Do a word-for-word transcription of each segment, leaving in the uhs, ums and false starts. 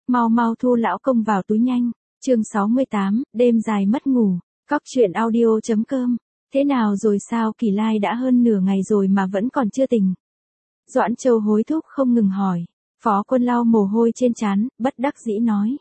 Mau mau thu lão công vào túi nhanh. Chương sáu mươi tám, đêm dài mất ngủ. Cóc truyện audio chấm com. Thế nào rồi sao, Kỳ Lai đã hơn nửa ngày rồi mà vẫn còn chưa tỉnh. Doãn Châu hối thúc không ngừng hỏi. Phó Quân lau mồ hôi trên trán, bất đắc dĩ nói.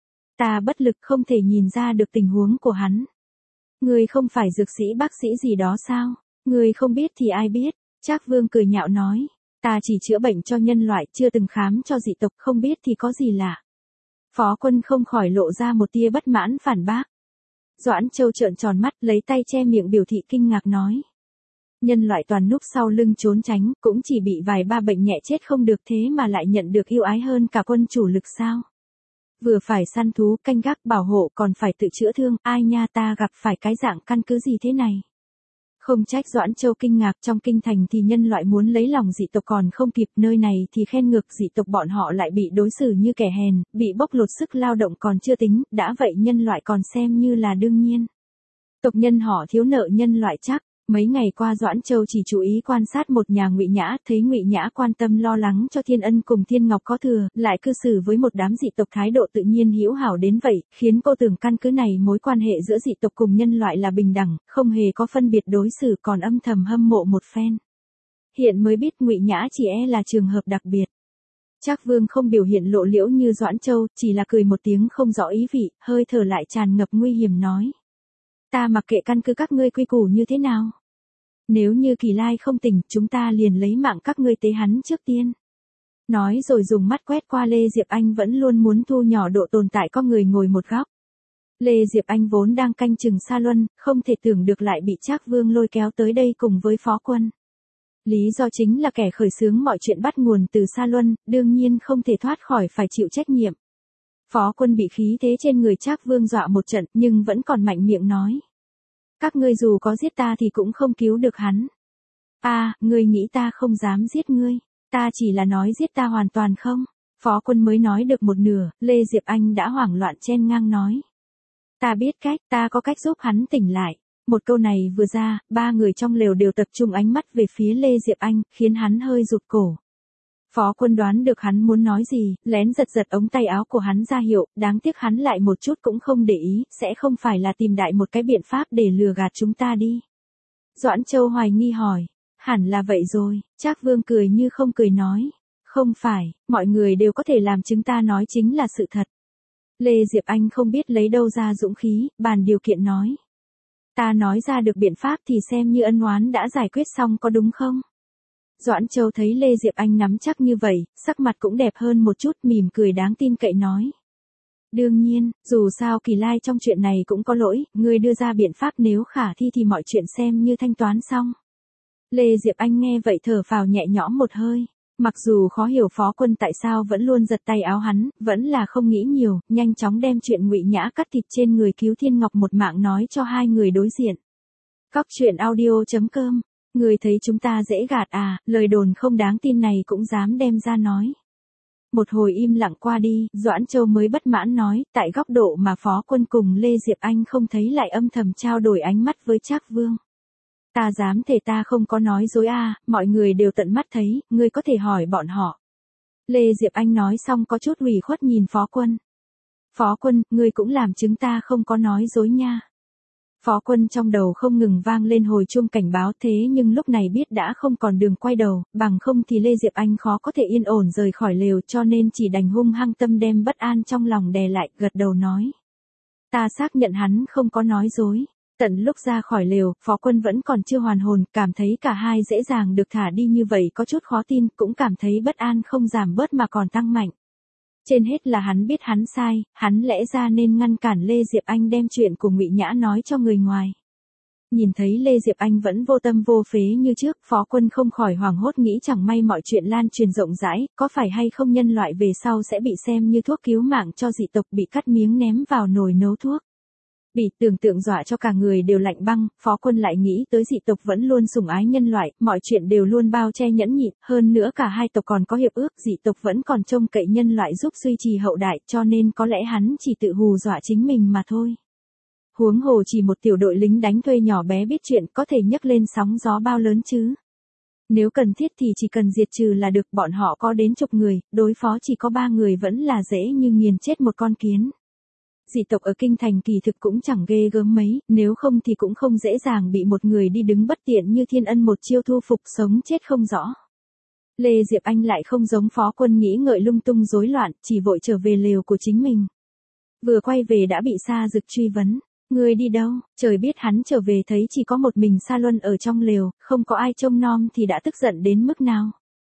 Ta bất lực không thể nhìn ra được tình huống của hắn. Ngươi không phải dược sĩ bác sĩ gì đó sao? Ngươi không biết thì ai biết? Trác Vương cười nhạo nói. Ta chỉ chữa bệnh cho nhân loại, chưa từng khám cho dị tộc, không biết thì có gì lạ. Phó Quân không khỏi lộ ra một tia bất mãn phản bác. Doãn Châu trợn tròn mắt, lấy tay che miệng biểu thị kinh ngạc nói. Nhân loại toàn núp sau lưng trốn tránh, cũng chỉ bị vài ba bệnh nhẹ chết không được, thế mà lại nhận được ưu ái hơn cả quân chủ lực sao? Vừa phải săn thú, canh gác bảo hộ, còn phải tự chữa thương, ai nha, ta gặp phải cái dạng căn cứ gì thế này? Không trách Doãn Châu kinh ngạc, trong kinh thành thì nhân loại muốn lấy lòng dị tộc còn không kịp, nơi này thì khen ngược dị tộc bọn họ lại bị đối xử như kẻ hèn, bị bóc lột sức lao động còn chưa tính, đã vậy nhân loại còn xem như là đương nhiên. Tộc nhân họ thiếu nợ nhân loại chắc. Mấy ngày qua Doãn Châu chỉ chú ý quan sát một nhà Ngụy Nhã, thấy Ngụy Nhã quan tâm lo lắng cho Thiên Ân cùng Thiên Ngọc có thừa, lại cư xử với một đám dị tộc thái độ tự nhiên hữu hảo đến vậy, khiến cô tưởng căn cứ này mối quan hệ giữa dị tộc cùng nhân loại là bình đẳng, không hề có phân biệt đối xử, còn âm thầm hâm mộ một phen. Hiện mới biết Ngụy Nhã chỉ e là trường hợp đặc biệt. Trác Vương không biểu hiện lộ liễu như Doãn Châu, chỉ là cười một tiếng không rõ ý vị, hơi thở lại tràn ngập nguy hiểm nói. Ta mặc kệ căn cứ các ngươi quy củ như thế nào. Nếu như Kỳ Lai không tỉnh, chúng ta liền lấy mạng các ngươi tế hắn trước tiên. Nói rồi dùng mắt quét qua Lê Diệp Anh vẫn luôn muốn thu nhỏ độ tồn tại có người ngồi một góc. Lê Diệp Anh vốn đang canh chừng Sa Luân, không thể tưởng được lại bị Trác Vương lôi kéo tới đây cùng với Phó Quân. Lý do chính là kẻ khởi xướng mọi chuyện bắt nguồn từ Sa Luân, đương nhiên không thể thoát khỏi phải chịu trách nhiệm. Phó Quân bị khí thế trên người Trác Vương dọa một trận, nhưng vẫn còn mạnh miệng nói. Các ngươi dù có giết ta thì cũng không cứu được hắn. À, ngươi nghĩ ta không dám giết ngươi, ta chỉ là nói giết ta hoàn toàn không. Phó Quân mới nói được một nửa, Lê Diệp Anh đã hoảng loạn chen ngang nói. Ta biết cách, ta có cách giúp hắn tỉnh lại. Một câu này vừa ra, ba người trong lều đều tập trung ánh mắt về phía Lê Diệp Anh, khiến hắn hơi rụt cổ. Phó Quân đoán được hắn muốn nói gì, lén giật giật ống tay áo của hắn ra hiệu, đáng tiếc hắn lại một chút cũng không để ý, sẽ không phải là tìm đại một cái biện pháp để lừa gạt chúng ta đi. Doãn Châu hoài nghi hỏi, hẳn là vậy rồi, Trác Vương cười như không cười nói, không phải, mọi người đều có thể làm chứng ta nói chính là sự thật. Lê Diệp Anh không biết lấy đâu ra dũng khí, bàn điều kiện nói. Ta nói ra được biện pháp thì xem như ân oán đã giải quyết xong có đúng không? Doãn Châu thấy Lê Diệp Anh nắm chắc như vậy, sắc mặt cũng đẹp hơn một chút, mỉm cười đáng tin cậy nói. Đương nhiên, dù sao Kỳ Lai trong chuyện này cũng có lỗi, ngươi đưa ra biện pháp nếu khả thi thì mọi chuyện xem như thanh toán xong. Lê Diệp Anh nghe vậy thở phào nhẹ nhõm một hơi, mặc dù khó hiểu Phó Quân tại sao vẫn luôn giật tay áo hắn, vẫn là không nghĩ nhiều, nhanh chóng đem chuyện Ngụy Nhã cắt thịt trên người cứu Thiên Ngọc một mạng nói cho hai người đối diện. Cóc truyện audio chấm com. Người thấy chúng ta dễ gạt à, lời đồn không đáng tin này cũng dám đem ra nói. Một hồi im lặng qua đi, Doãn Châu mới bất mãn nói, tại góc độ mà Phó Quân cùng Lê Diệp Anh không thấy lại âm thầm trao đổi ánh mắt với Trác Vương. Ta dám thề ta không có nói dối à, mọi người đều tận mắt thấy, ngươi có thể hỏi bọn họ. Lê Diệp Anh nói xong có chút ủy khuất nhìn Phó Quân. Phó Quân, ngươi cũng làm chứng ta không có nói dối nha. Phó Quân trong đầu không ngừng vang lên hồi chuông cảnh báo, thế nhưng lúc này biết đã không còn đường quay đầu, bằng không thì Lê Diệp Anh khó có thể yên ổn rời khỏi lều, cho nên chỉ đành hung hăng tâm đem bất an trong lòng đè lại, gật đầu nói. Ta xác nhận hắn không có nói dối. Tận lúc ra khỏi lều, Phó Quân vẫn còn chưa hoàn hồn, cảm thấy cả hai dễ dàng được thả đi như vậy có chút khó tin, cũng cảm thấy bất an không giảm bớt mà còn tăng mạnh. Trên hết là hắn biết hắn sai, hắn lẽ ra nên ngăn cản Lê Diệp Anh đem chuyện của Ngụy Nhã nói cho người ngoài. Nhìn thấy Lê Diệp Anh vẫn vô tâm vô phế như trước, Phó Quân không khỏi hoảng hốt nghĩ chẳng may mọi chuyện lan truyền rộng rãi, có phải hay không nhân loại về sau sẽ bị xem như thuốc cứu mạng cho dị tộc, bị cắt miếng ném vào nồi nấu thuốc. Bị tưởng tượng dọa cho cả người đều lạnh băng, Phó Quân lại nghĩ tới dị tộc vẫn luôn sủng ái nhân loại, mọi chuyện đều luôn bao che nhẫn nhịn, hơn nữa cả hai tộc còn có hiệp ước, dị tộc vẫn còn trông cậy nhân loại giúp duy trì hậu đại, cho nên có lẽ hắn chỉ tự hù dọa chính mình mà thôi. Huống hồ chỉ một tiểu đội lính đánh thuê nhỏ bé biết chuyện có thể nhấc lên sóng gió bao lớn chứ. Nếu cần thiết thì chỉ cần diệt trừ là được, bọn họ có đến chục người, đối phó chỉ có ba người vẫn là dễ như nghiền chết một con kiến. Dị tộc ở kinh thành kỳ thực cũng chẳng ghê gớm mấy, nếu không thì cũng không dễ dàng bị một người đi đứng bất tiện như Thiên Ân một chiêu thu phục sống chết không rõ. Lê Diệp Anh lại không giống Phó Quân nghĩ ngợi lung tung rối loạn, chỉ vội trở về lều của chính mình. Vừa quay về đã bị Sa Dực truy vấn. Người đi đâu? Trời biết hắn trở về thấy chỉ có một mình Sa Luân ở trong lều, không có ai trông nom thì đã tức giận đến mức nào.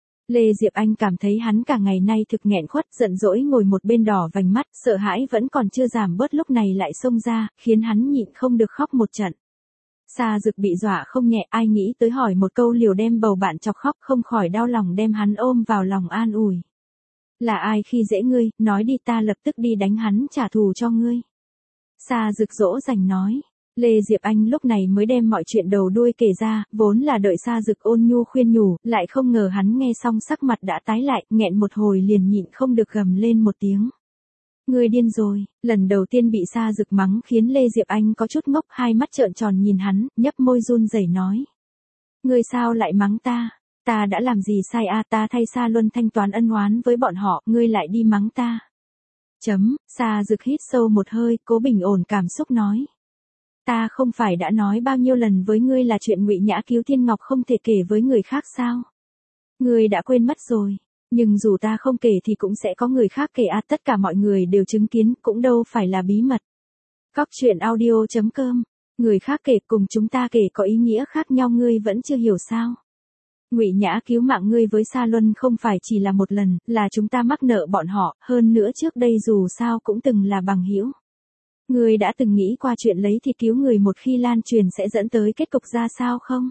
Lê Diệp Anh cảm thấy hắn cả ngày nay thực nghẹn khuất, giận dỗi ngồi một bên đỏ vành mắt, sợ hãi vẫn còn chưa giảm bớt lúc này lại xông ra, khiến hắn nhịn không được khóc một trận. Sa Dực bị dọa không nhẹ, ai nghĩ tới hỏi một câu liều đem bầu bạn chọc khóc, không khỏi đau lòng đem hắn ôm vào lòng an ủi. Là ai khi dễ ngươi, nói đi ta lập tức đi đánh hắn trả thù cho ngươi. Sa Dực dỗ dành nói. Lê Diệp Anh lúc này mới đem mọi chuyện đầu đuôi kể ra, vốn là đợi Sa Dực ôn nhu khuyên nhủ, lại không ngờ hắn nghe xong sắc mặt đã tái lại, nghẹn một hồi liền nhịn không được gầm lên một tiếng. Ngươi điên rồi, lần đầu tiên bị Sa Dực mắng khiến Lê Diệp Anh có chút ngốc, hai mắt trợn tròn nhìn hắn, nhấp môi run rẩy nói. Ngươi sao lại mắng ta? Ta đã làm gì sai a? Ta thay Sa Luân thanh toán ân oán với bọn họ, ngươi lại đi mắng ta. Chấm, Sa Dực hít sâu một hơi, cố bình ổn cảm xúc nói. Ta không phải đã nói bao nhiêu lần với ngươi là chuyện Ngụy Nhã cứu Thiên Ngọc không thể kể với người khác sao? Ngươi đã quên mất rồi, nhưng dù ta không kể thì cũng sẽ có người khác kể à, tất cả mọi người đều chứng kiến, cũng đâu phải là bí mật. Cóc truyện audio chấm com, người khác kể cùng chúng ta kể có ý nghĩa khác nhau, ngươi vẫn chưa hiểu sao? Ngụy Nhã cứu mạng ngươi với Sa Luân không phải chỉ là một lần, là chúng ta mắc nợ bọn họ, hơn nữa trước đây dù sao cũng từng là bằng hữu. Ngươi đã từng nghĩ qua chuyện lấy thịt cứu người một khi lan truyền sẽ dẫn tới kết cục ra sao không?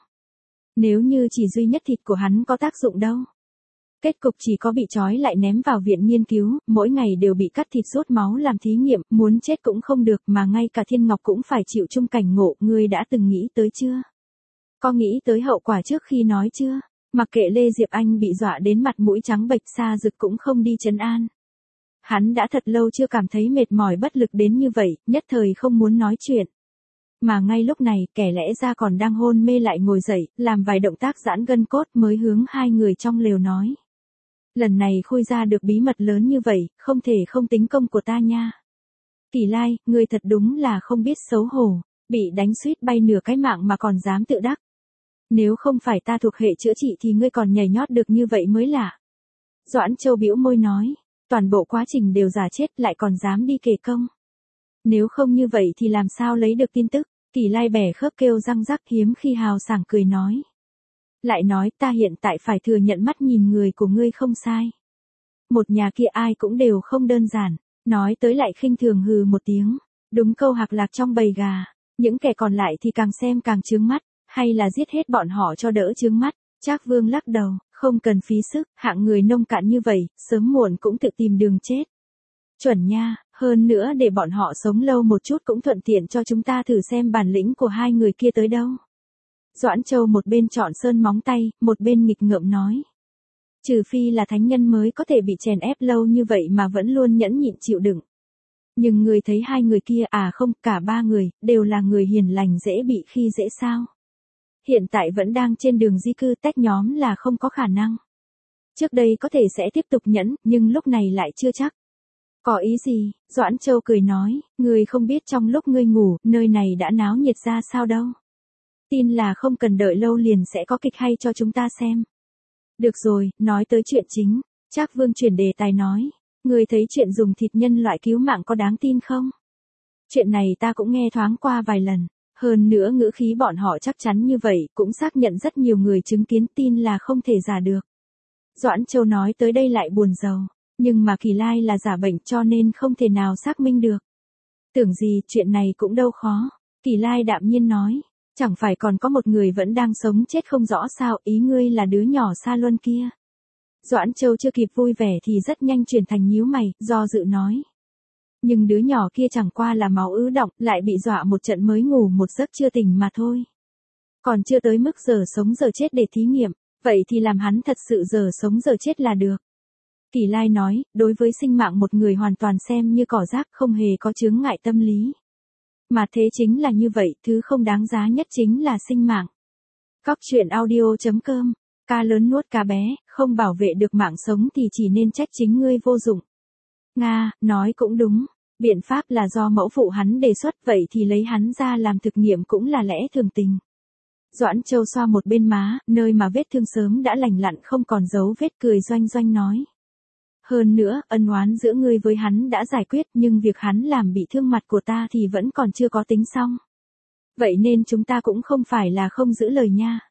Nếu như chỉ duy nhất thịt của hắn có tác dụng đâu. Kết cục chỉ có bị trói lại ném vào viện nghiên cứu, mỗi ngày đều bị cắt thịt rút máu làm thí nghiệm, muốn chết cũng không được mà ngay cả Thiên Ngọc cũng phải chịu chung cảnh ngộ, ngươi đã từng nghĩ tới chưa? Có nghĩ tới hậu quả trước khi nói chưa? Mặc kệ Lê Diệp Anh bị dọa đến mặt mũi trắng bệch, Sa Dực cũng không đi trấn an. Hắn đã thật lâu chưa cảm thấy mệt mỏi bất lực đến như vậy, nhất thời không muốn nói chuyện. Mà ngay lúc này, kẻ lẽ ra còn đang hôn mê lại ngồi dậy, làm vài động tác giãn gân cốt mới hướng hai người trong lều nói. Lần này khui ra được bí mật lớn như vậy, không thể không tính công của ta nha. Kỳ Lai, ngươi thật đúng là không biết xấu hổ, bị đánh suýt bay nửa cái mạng mà còn dám tự đắc. Nếu không phải ta thuộc hệ chữa trị thì ngươi còn nhảy nhót được như vậy mới lạ. Doãn Châu bĩu môi nói, toàn bộ quá trình đều giả chết lại còn dám đi kể công. Nếu không như vậy thì làm sao lấy được tin tức? Kỳ Lai bẻ khớp kêu răng rắc, hiếm khi hào sảng cười nói. Lại nói ta hiện tại phải thừa nhận mắt nhìn người của ngươi không sai. Một nhà kia ai cũng đều không đơn giản, nói tới lại khinh thường hừ một tiếng. Đúng câu hạc lạc trong bầy gà, những kẻ còn lại thì càng xem càng chướng mắt, hay là giết hết bọn họ cho đỡ chướng mắt. Trác Vương lắc đầu, không cần phí sức, hạng người nông cạn như vậy, sớm muộn cũng tự tìm đường chết. Chuẩn nha, hơn nữa để bọn họ sống lâu một chút cũng thuận tiện cho chúng ta thử xem bản lĩnh của hai người kia tới đâu. Doãn Châu một bên chọn sơn móng tay, một bên nghịch ngợm nói. Trừ phi là thánh nhân mới có thể bị chèn ép lâu như vậy mà vẫn luôn nhẫn nhịn chịu đựng. Nhưng người thấy hai người kia à không, cả ba người, đều là người hiền lành dễ bị khi dễ sao. Hiện tại vẫn đang trên đường di cư, tách nhóm là không có khả năng. Trước đây có thể sẽ tiếp tục nhẫn, nhưng lúc này lại chưa chắc. Có ý gì? Doãn Châu cười nói, ngươi không biết trong lúc ngươi ngủ, nơi này đã náo nhiệt ra sao đâu. Tin là không cần đợi lâu liền sẽ có kịch hay cho chúng ta xem. Được rồi, nói tới chuyện chính. Trác Vương chuyển đề tài nói, ngươi thấy chuyện dùng thịt nhân loại cứu mạng có đáng tin không? Chuyện này ta cũng nghe thoáng qua vài lần. Hơn nữa ngữ khí bọn họ chắc chắn như vậy, cũng xác nhận rất nhiều người chứng kiến, tin là không thể giả được. Doãn Châu nói tới đây lại buồn rầu, nhưng mà Kỳ Lai là giả bệnh cho nên không thể nào xác minh được. Tưởng gì chuyện này cũng đâu khó. Kỳ Lai đạm nhiên nói, chẳng phải còn có một người vẫn đang sống chết không rõ sao, ý ngươi là đứa nhỏ Sa Luân kia. Doãn Châu chưa kịp vui vẻ thì rất nhanh chuyển thành nhíu mày, do dự nói. Nhưng đứa nhỏ kia chẳng qua là máu ứ động, lại bị dọa một trận mới ngủ một giấc chưa tỉnh mà thôi. Còn chưa tới mức giờ sống giờ chết để thí nghiệm, vậy thì làm hắn thật sự giờ sống giờ chết là được. Kỳ Lai nói, đối với sinh mạng một người hoàn toàn xem như cỏ rác, không hề có chướng ngại tâm lý. Mà thế chính là như vậy, thứ không đáng giá nhất chính là sinh mạng. Cóc truyện audio chấm com Cá lớn nuốt cá bé, không bảo vệ được mạng sống thì chỉ nên trách chính ngươi vô dụng. Nga, nói cũng đúng. Biện pháp là do mẫu phụ hắn đề xuất, vậy thì lấy hắn ra làm thực nghiệm cũng là lẽ thường tình. Doãn Châu xoa một bên má, nơi mà vết thương sớm đã lành lặn không còn dấu vết, cười doanh doanh nói. Hơn nữa, ân oán giữa ngươi với hắn đã giải quyết, nhưng việc hắn làm bị thương mặt của ta thì vẫn còn chưa có tính xong. Vậy nên chúng ta cũng không phải là không giữ lời nha.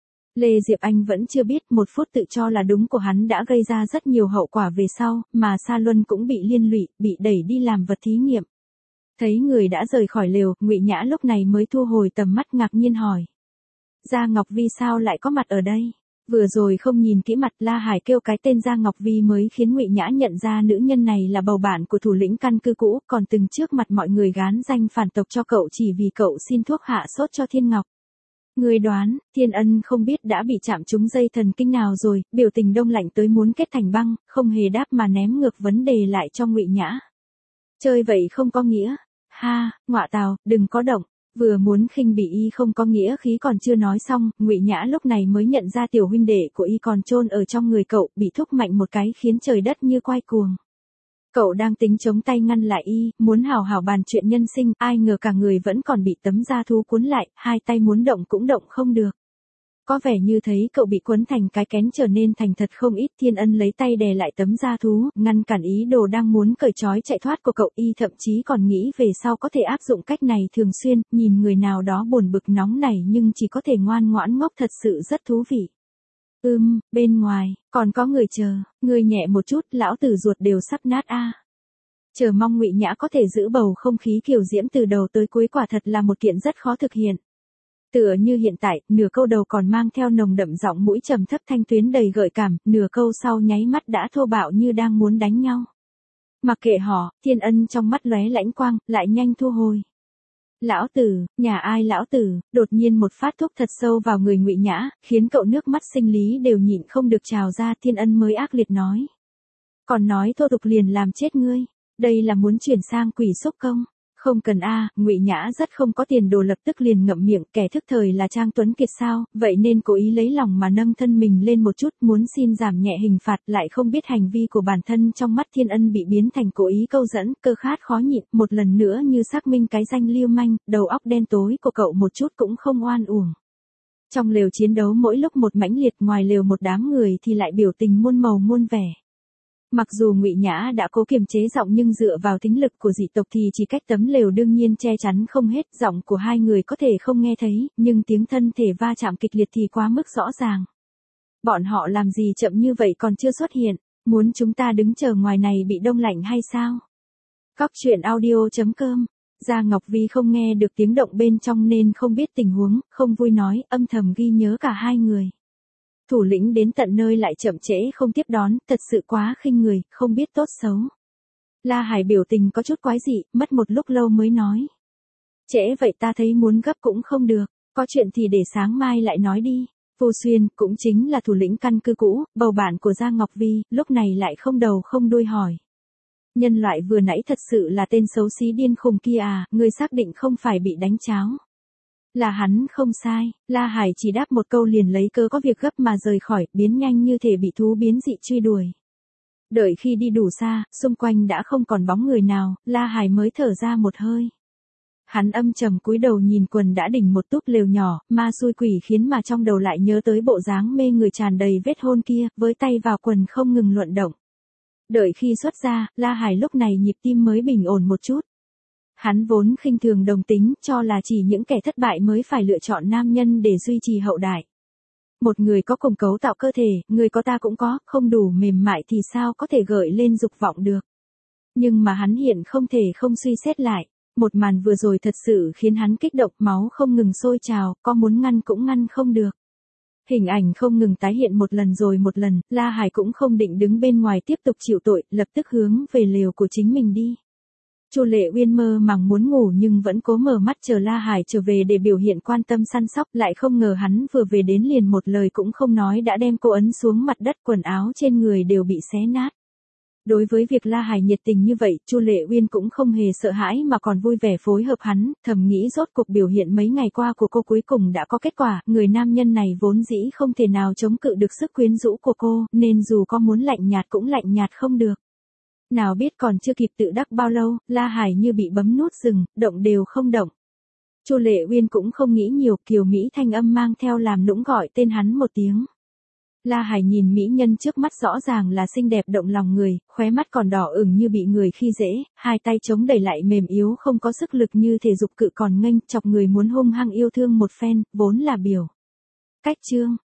Lê Diệp Anh vẫn chưa biết một phút tự cho là đúng của hắn đã gây ra rất nhiều hậu quả về sau, mà Sa Luân cũng bị liên lụy, bị đẩy đi làm vật thí nghiệm. Thấy người đã rời khỏi lều, Ngụy Nhã lúc này mới thu hồi tầm mắt ngạc nhiên hỏi. Gia Ngọc Vi sao lại có mặt ở đây? Vừa rồi không nhìn kỹ mặt, La Hải kêu cái tên Gia Ngọc Vi mới khiến Ngụy Nhã nhận ra nữ nhân này là bầu bạn của thủ lĩnh căn cứ cũ, còn từng trước mặt mọi người gán danh phản tộc cho cậu chỉ vì cậu xin thuốc hạ sốt cho Thiên Ngọc. Người đoán, Thiên Ân không biết đã bị chạm trúng dây thần kinh nào rồi, biểu tình đông lạnh tới muốn kết thành băng, không hề đáp mà ném ngược vấn đề lại cho Ngụy Nhã. Chơi vậy không có nghĩa. Ha, ngọa tào, đừng có động. Vừa muốn khinh bị y không có nghĩa khí còn chưa nói xong, Ngụy Nhã lúc này mới nhận ra tiểu huynh đệ của y còn chôn ở trong người cậu, bị thúc mạnh một cái khiến trời đất như quay cuồng. Cậu đang tính chống tay ngăn lại y, muốn hào hào bàn chuyện nhân sinh, ai ngờ cả người vẫn còn bị tấm da thú cuốn lại, hai tay muốn động cũng động không được. Có vẻ như thấy cậu bị quấn thành cái kén trở nên thành thật không ít. Thiên Ân lấy tay đè lại tấm da thú, ngăn cản ý đồ đang muốn cởi trói chạy thoát của cậu. Y thậm chí còn nghĩ về sau có thể áp dụng cách này thường xuyên, nhìn người nào đó buồn bực nóng nảy nhưng chỉ có thể ngoan ngoãn ngốc thật sự rất thú vị. Ừm, bên ngoài, còn có người chờ, người nhẹ một chút, lão tử ruột đều sắp nát a. Chờ mong Ngụy Nhã có thể giữ bầu không khí kiều diễm từ đầu tới cuối quả thật là một kiện rất khó thực hiện. Tựa như hiện tại, nửa câu đầu còn mang theo nồng đậm giọng mũi trầm thấp thanh tuyến đầy gợi cảm, nửa câu sau nháy mắt đã thô bạo như đang muốn đánh nhau. Mặc kệ họ, Thiên Ân trong mắt lóe lãnh quang, lại nhanh thu hồi. Lão tử, nhà ai lão tử, đột nhiên một phát thuốc thật sâu vào người Ngụy Nhã, khiến cậu nước mắt sinh lý đều nhịn không được trào ra. Thiên Ân mới ác liệt nói. Còn nói thô tục liền làm chết ngươi, đây là muốn chuyển sang quỷ xúc công. Không cần a, à, Ngụy Nhã rất không có tiền đồ lập tức liền ngậm miệng, kẻ thức thời là Trang Tuấn Kiệt sao, vậy nên cố ý lấy lòng mà nâng thân mình lên một chút, muốn xin giảm nhẹ hình phạt, lại không biết hành vi của bản thân trong mắt Thiên Ân bị biến thành cố ý câu dẫn, cơ khát khó nhịn, một lần nữa như xác minh cái danh lưu manh, đầu óc đen tối của cậu một chút cũng không oan uổng. Trong lều chiến đấu mỗi lúc một mãnh liệt, ngoài lều một đám người thì lại biểu tình muôn màu muôn vẻ. Mặc dù Ngụy Nhã đã cố kiềm chế giọng nhưng dựa vào tính lực của dị tộc thì chỉ cách tấm lều đương nhiên che chắn không hết, giọng của hai người có thể không nghe thấy, nhưng tiếng thân thể va chạm kịch liệt thì quá mức rõ ràng. Bọn họ làm gì chậm như vậy còn chưa xuất hiện, muốn chúng ta đứng chờ ngoài này bị đông lạnh hay sao? Cóc truyện audio chấm com. Gia Ngọc Vi không nghe được tiếng động bên trong nên không biết tình huống, không vui nói, âm thầm ghi nhớ cả hai người. Thủ lĩnh đến tận nơi lại chậm trễ không tiếp đón, thật sự quá khinh người, không biết tốt xấu. La Hải biểu tình có chút quái dị, mất một lúc lâu mới nói. Trễ vậy ta thấy muốn gấp cũng không được, có chuyện thì để sáng mai lại nói đi. Vô Xuyên, cũng chính là thủ lĩnh căn cứ cũ, bầu bạn của Gia Ngọc Vi, lúc này lại không đầu không đuôi hỏi. Nhân loại vừa nãy thật sự là tên xấu xí điên khùng kia à, người xác định không phải bị đánh cháo. Là hắn không sai, La Hải chỉ đáp một câu liền lấy cớ có việc gấp mà rời khỏi, biến nhanh như thể bị thú biến dị truy đuổi. Đợi khi đi đủ xa, xung quanh đã không còn bóng người nào, La Hải mới thở ra một hơi. Hắn âm trầm cúi đầu nhìn quần đã đỉnh một túp lều nhỏ, ma xui quỷ khiến mà trong đầu lại nhớ tới bộ dáng mê người tràn đầy vết hôn kia, với tay vào quần không ngừng luận động. Đợi khi xuất ra, La Hải lúc này nhịp tim mới bình ổn một chút. Hắn vốn khinh thường đồng tính, cho là chỉ những kẻ thất bại mới phải lựa chọn nam nhân để duy trì hậu đại. Một người có cùng cấu tạo cơ thể, người có ta cũng có, không đủ mềm mại thì sao có thể gợi lên dục vọng được. Nhưng mà hắn hiện không thể không suy xét lại. Một màn vừa rồi thật sự khiến hắn kích động, máu không ngừng sôi trào, có muốn ngăn cũng ngăn không được. Hình ảnh không ngừng tái hiện một lần rồi một lần, La Hải cũng không định đứng bên ngoài tiếp tục chịu tội, lập tức hướng về lều của chính mình đi. Chu Lệ Uyên mơ màng muốn ngủ nhưng vẫn cố mở mắt chờ La Hải trở về để biểu hiện quan tâm săn sóc, lại không ngờ hắn vừa về đến liền một lời cũng không nói đã đem cô ấn xuống mặt đất, quần áo trên người đều bị xé nát. Đối với việc La Hải nhiệt tình như vậy, Chu Lệ Uyên cũng không hề sợ hãi mà còn vui vẻ phối hợp hắn, thầm nghĩ rốt cuộc biểu hiện mấy ngày qua của cô cuối cùng đã có kết quả, người nam nhân này vốn dĩ không thể nào chống cự được sức quyến rũ của cô, nên dù có muốn lạnh nhạt cũng lạnh nhạt không được. Nào biết còn chưa kịp tự đắc bao lâu, La Hải như bị bấm nút dừng, động đều không động. Chu Lệ Uyên cũng không nghĩ nhiều, kiều Mỹ thanh âm mang theo làm nũng gọi tên hắn một tiếng. La Hải nhìn mỹ nhân trước mắt rõ ràng là xinh đẹp động lòng người, khóe mắt còn đỏ ửng như bị người khi dễ, hai tay chống đẩy lại mềm yếu không có sức lực như thể dục cự còn nghênh, chọc người muốn hung hăng yêu thương một phen, vốn là biểu. Cách chương.